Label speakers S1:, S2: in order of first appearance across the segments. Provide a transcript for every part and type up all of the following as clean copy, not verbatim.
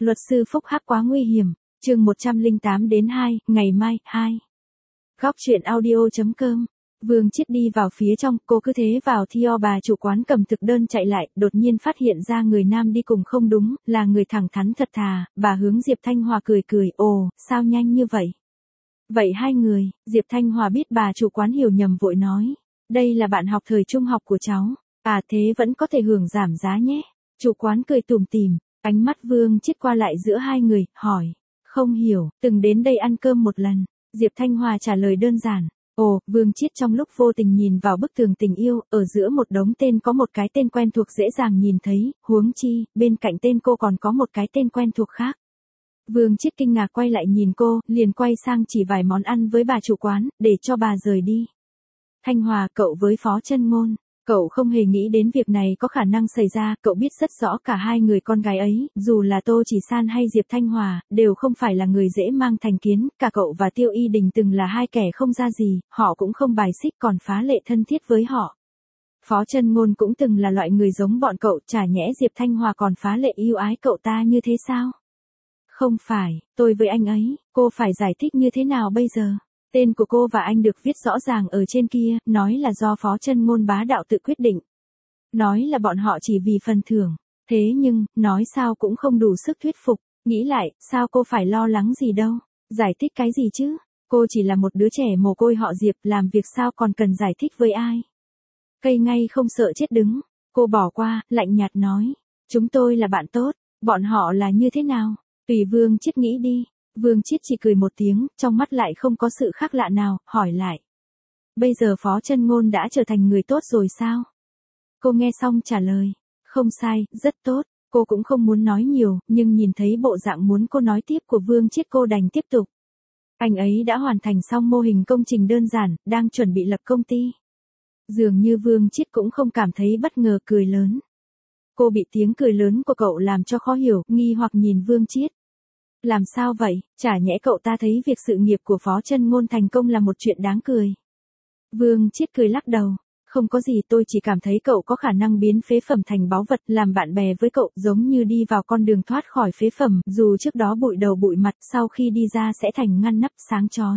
S1: Luật sư phúc hắc quá nguy hiểm. Chương 108 đến 2, ngày mai, 2. Góc truyện audio.com. Vương Chiết đi vào phía trong, cô cứ thế vào Thio. Bà chủ quán cầm thực đơn chạy lại, đột nhiên phát hiện ra người nam đi cùng không đúng, là người thẳng thắn thật thà. Bà hướng Diệp Thanh Hòa cười cười, ồ, sao nhanh như vậy? Vậy hai người. Diệp Thanh Hòa biết bà chủ quán hiểu nhầm vội nói, đây là bạn học thời trung học của cháu. À thế vẫn có thể hưởng giảm giá nhé. Chủ quán cười tủm tỉm, ánh mắt Vương Chiết qua lại giữa hai người, hỏi, không hiểu, từng đến đây ăn cơm một lần. Diệp Thanh Hòa trả lời đơn giản. Ồ, Vương Chiết trong lúc vô tình nhìn vào bức tường tình yêu, ở giữa một đống tên có một cái tên quen thuộc dễ dàng nhìn thấy, huống chi, bên cạnh tên cô còn có một cái tên quen thuộc khác. Vương Chiết kinh ngạc quay lại nhìn cô, liền quay sang chỉ vài món ăn với bà chủ quán, để cho bà rời đi. Thanh Hòa, cậu với Phó Chân Ngôn. Cậu không hề nghĩ đến việc này có khả năng xảy ra, cậu biết rất rõ cả hai người con gái ấy, dù là Tô Chỉ San hay Diệp Thanh Hòa, đều không phải là người dễ mang thành kiến, cả cậu và Tiêu Y Đình từng là hai kẻ không ra gì, họ cũng không bài xích còn phá lệ thân thiết với họ. Phó Chân Ngôn cũng từng là loại người giống bọn cậu, chả nhẽ Diệp Thanh Hòa còn phá lệ yêu ái cậu ta như thế sao? Không phải, tôi với anh ấy, cô phải giải thích như thế nào bây giờ? Tên của cô và anh được viết rõ ràng ở trên kia, nói là do Phó Chân Ngôn bá đạo tự quyết định. Nói là bọn họ chỉ vì phần thưởng. Thế nhưng, nói sao cũng không đủ sức thuyết phục. Nghĩ lại, sao cô phải lo lắng gì đâu? Giải thích cái gì chứ? Cô chỉ là một đứa trẻ mồ côi họ Diệp, làm việc sao còn cần giải thích với ai? Cây ngay không sợ chết đứng. Cô bỏ qua, lạnh nhạt nói. Chúng tôi là bạn tốt, bọn họ là như thế nào? Tùy Vương Chiết nghĩ đi. Vương Chiết chỉ cười một tiếng, trong mắt lại không có sự khác lạ nào, hỏi lại. Bây giờ Phó Chân Ngôn đã trở thành người tốt rồi sao? Cô nghe xong trả lời. Không sai, rất tốt. Cô cũng không muốn nói nhiều, nhưng nhìn thấy bộ dạng muốn cô nói tiếp của Vương Chiết cô đành tiếp tục. Anh ấy đã hoàn thành xong mô hình công trình đơn giản, đang chuẩn bị lập công ty. Dường như Vương Chiết cũng không cảm thấy bất ngờ, cười lớn. Cô bị tiếng cười lớn của cậu làm cho khó hiểu, nghi hoặc nhìn Vương Chiết. Làm sao vậy, chả nhẽ cậu ta thấy việc sự nghiệp của Phó Chân Ngôn thành công là một chuyện đáng cười. Vương Chiết cười lắc đầu. Không có gì, tôi chỉ cảm thấy cậu có khả năng biến phế phẩm thành báu vật, làm bạn bè với cậu, giống như đi vào con đường thoát khỏi phế phẩm, dù trước đó bụi đầu bụi mặt, sau khi đi ra sẽ thành ngăn nắp sáng chói.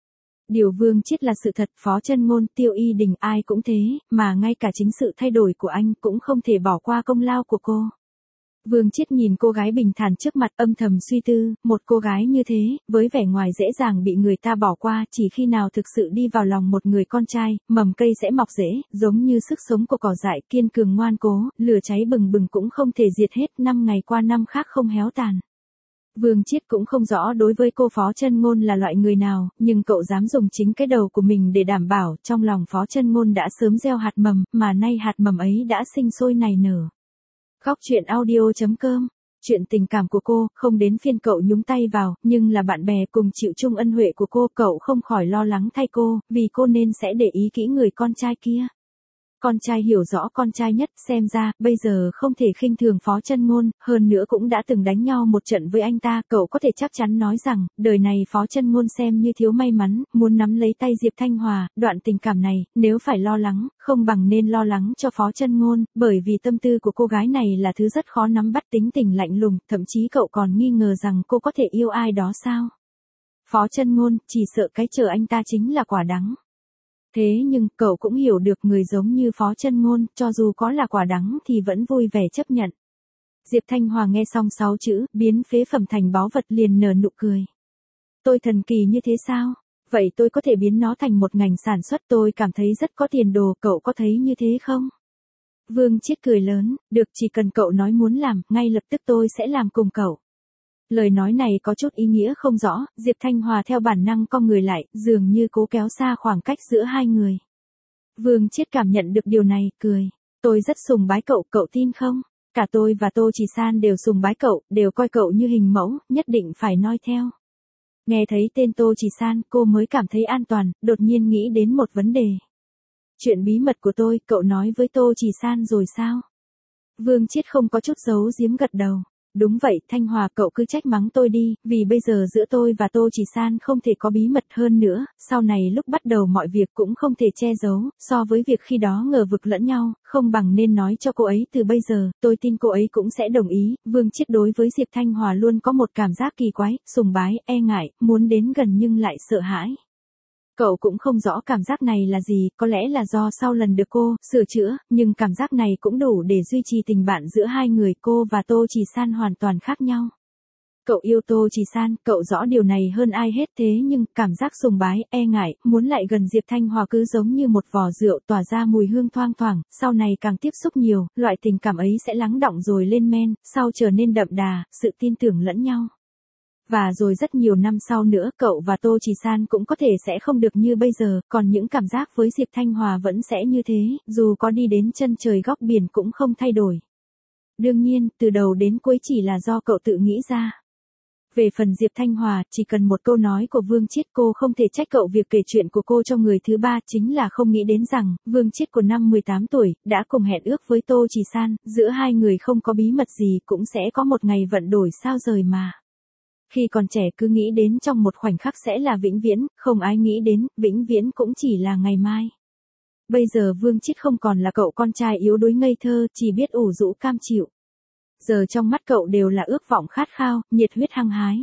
S1: Điều Vương Chiết là sự thật, Phó Chân Ngôn, Tiêu Y Đình ai cũng thế, mà ngay cả chính sự thay đổi của anh cũng không thể bỏ qua công lao của cô. Vương Chiết nhìn cô gái bình thản trước mặt âm thầm suy tư, một cô gái như thế, với vẻ ngoài dễ dàng bị người ta bỏ qua, chỉ khi nào thực sự đi vào lòng một người con trai, mầm cây sẽ mọc rễ, giống như sức sống của cỏ dại kiên cường ngoan cố, lửa cháy bừng bừng cũng không thể diệt hết, năm ngày qua năm khác không héo tàn. Vương Chiết cũng không rõ đối với cô Phó Chân Ngôn là loại người nào, nhưng cậu dám dùng chính cái đầu của mình để đảm bảo, trong lòng Phó Chân Ngôn đã sớm gieo hạt mầm, mà nay hạt mầm ấy đã sinh sôi nảy nở. Góc truyện audio.com. Chuyện tình cảm của cô, không đến phiên cậu nhúng tay vào, nhưng là bạn bè cùng chịu chung ân huệ của cô, cậu không khỏi lo lắng thay cô, vì cô nên sẽ để ý kỹ người con trai kia. Con trai hiểu rõ con trai nhất, xem ra, bây giờ không thể khinh thường Phó Chân Ngôn, hơn nữa cũng đã từng đánh nhau một trận với anh ta, cậu có thể chắc chắn nói rằng, đời này Phó Chân Ngôn xem như thiếu may mắn, muốn nắm lấy tay Diệp Thanh Hòa, đoạn tình cảm này, nếu phải lo lắng, không bằng nên lo lắng cho Phó Chân Ngôn, bởi vì tâm tư của cô gái này là thứ rất khó nắm bắt, tính tình lạnh lùng, thậm chí cậu còn nghi ngờ rằng cô có thể yêu ai đó sao. Phó Chân Ngôn, chỉ sợ cái chờ anh ta chính là quả đắng. Thế nhưng, cậu cũng hiểu được người giống như Phó Chân Ngôn, cho dù có là quả đắng thì vẫn vui vẻ chấp nhận. Diệp Thanh Hòa nghe xong 6 chữ, biến phế phẩm thành báu vật liền nở nụ cười. Tôi thần kỳ như thế sao? Vậy tôi có thể biến nó thành một ngành sản xuất, tôi cảm thấy rất có tiền đồ, cậu có thấy như thế không? Vương Chiết cười lớn, được, chỉ cần cậu nói muốn làm, ngay lập tức tôi sẽ làm cùng cậu. Lời nói này có chút ý nghĩa không rõ, Diệp Thanh Hòa theo bản năng cong người lại, dường như cố kéo xa khoảng cách giữa hai người. Vương Chiết cảm nhận được điều này, cười. Tôi rất sùng bái cậu, cậu tin không? Cả tôi và Tô Chỉ San đều sùng bái cậu, đều coi cậu như hình mẫu, nhất định phải noi theo. Nghe thấy tên Tô Chỉ San, cô mới cảm thấy an toàn, đột nhiên nghĩ đến một vấn đề. Chuyện bí mật của tôi, cậu nói với Tô Chỉ San rồi sao? Vương Chiết không có chút giấu giếm gật đầu. Đúng vậy, Thanh Hòa, cậu cứ trách mắng tôi đi, vì bây giờ giữa tôi và Tô Chỉ San không thể có bí mật hơn nữa, sau này lúc bắt đầu mọi việc cũng không thể che giấu, so với việc khi đó ngờ vực lẫn nhau, không bằng nên nói cho cô ấy từ bây giờ, tôi tin cô ấy cũng sẽ đồng ý. Vương Chiết đối với Diệp Thanh Hòa luôn có một cảm giác kỳ quái, sùng bái, e ngại, muốn đến gần nhưng lại sợ hãi. Cậu cũng không rõ cảm giác này là gì, có lẽ là do sau lần được cô sửa chữa, nhưng cảm giác này cũng đủ để duy trì tình bạn giữa hai người. Cô và Tô Chỉ San hoàn toàn khác nhau. Cậu yêu Tô Chỉ San, cậu rõ điều này hơn ai hết, thế nhưng cảm giác sùng bái, e ngại, muốn lại gần Diệp Thanh Hòa cứ giống như một vò rượu tỏa ra mùi hương thoang thoảng, sau này càng tiếp xúc nhiều, loại tình cảm ấy sẽ lắng đọng rồi lên men, sau trở nên đậm đà, sự tin tưởng lẫn nhau. Và rồi rất nhiều năm sau nữa cậu và Tô Chỉ San cũng có thể sẽ không được như bây giờ, còn những cảm giác với Diệp Thanh Hòa vẫn sẽ như thế, dù có đi đến chân trời góc biển cũng không thay đổi. Đương nhiên, từ đầu đến cuối chỉ là do cậu tự nghĩ ra. Về phần Diệp Thanh Hòa, chỉ cần một câu nói của Vương Chiết cô không thể trách cậu việc kể chuyện của cô cho người thứ ba, chính là không nghĩ đến rằng, Vương Chiết của năm 18 tuổi, đã cùng hẹn ước với Tô Chỉ San, giữa hai người không có bí mật gì cũng sẽ có một ngày vận đổi sao rời mà. Khi còn trẻ cứ nghĩ đến trong một khoảnh khắc sẽ là vĩnh viễn, không ai nghĩ đến, vĩnh viễn cũng chỉ là ngày mai. Bây giờ Vương Chiết không còn là cậu con trai yếu đuối ngây thơ, chỉ biết ủ rũ cam chịu. Giờ trong mắt cậu đều là ước vọng khát khao, nhiệt huyết hăng hái.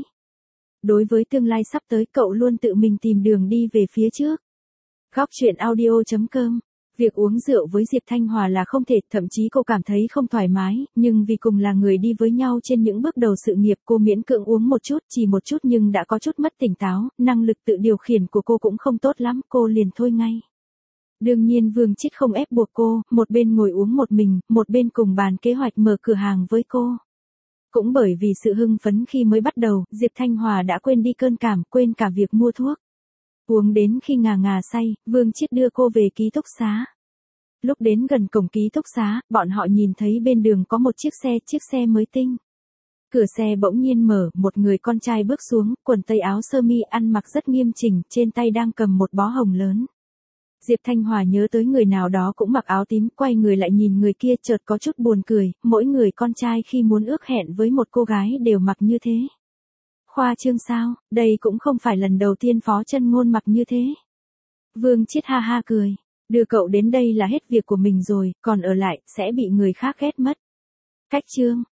S1: Đối với tương lai sắp tới cậu luôn tự mình tìm đường đi về phía trước. Góc truyện audio.com. Việc uống rượu với Diệp Thanh Hòa là không thể, thậm chí cô cảm thấy không thoải mái, nhưng vì cùng là người đi với nhau trên những bước đầu sự nghiệp cô miễn cưỡng uống một chút, chỉ một chút nhưng đã có chút mất tỉnh táo, năng lực tự điều khiển của cô cũng không tốt lắm, cô liền thôi ngay. Đương nhiên Vương Chiết không ép buộc cô, một bên ngồi uống một mình, một bên cùng bàn kế hoạch mở cửa hàng với cô. Cũng bởi vì sự hưng phấn khi mới bắt đầu, Diệp Thanh Hòa đã quên đi cơn cảm, quên cả việc mua thuốc. Uống đến khi ngà ngà say, Vương Chiết đưa cô về ký túc xá. Lúc đến gần cổng ký túc xá, bọn họ nhìn thấy bên đường có một chiếc xe mới tinh. Cửa xe bỗng nhiên mở, một người con trai bước xuống, quần tây áo sơ mi ăn mặc rất nghiêm chỉnh, trên tay đang cầm một bó hồng lớn. Diệp Thanh Hòa nhớ tới người nào đó cũng mặc áo tím, quay người lại nhìn người kia chợt có chút buồn cười, mỗi người con trai khi muốn ước hẹn với một cô gái đều mặc như thế. Khoa trương sao, đây cũng không phải lần đầu tiên Phó Chân Ngôn mặc như thế. Vương Chiết ha ha cười, đưa cậu đến đây là hết việc của mình rồi, còn ở lại, sẽ bị người khác ghét mất. Cách chương.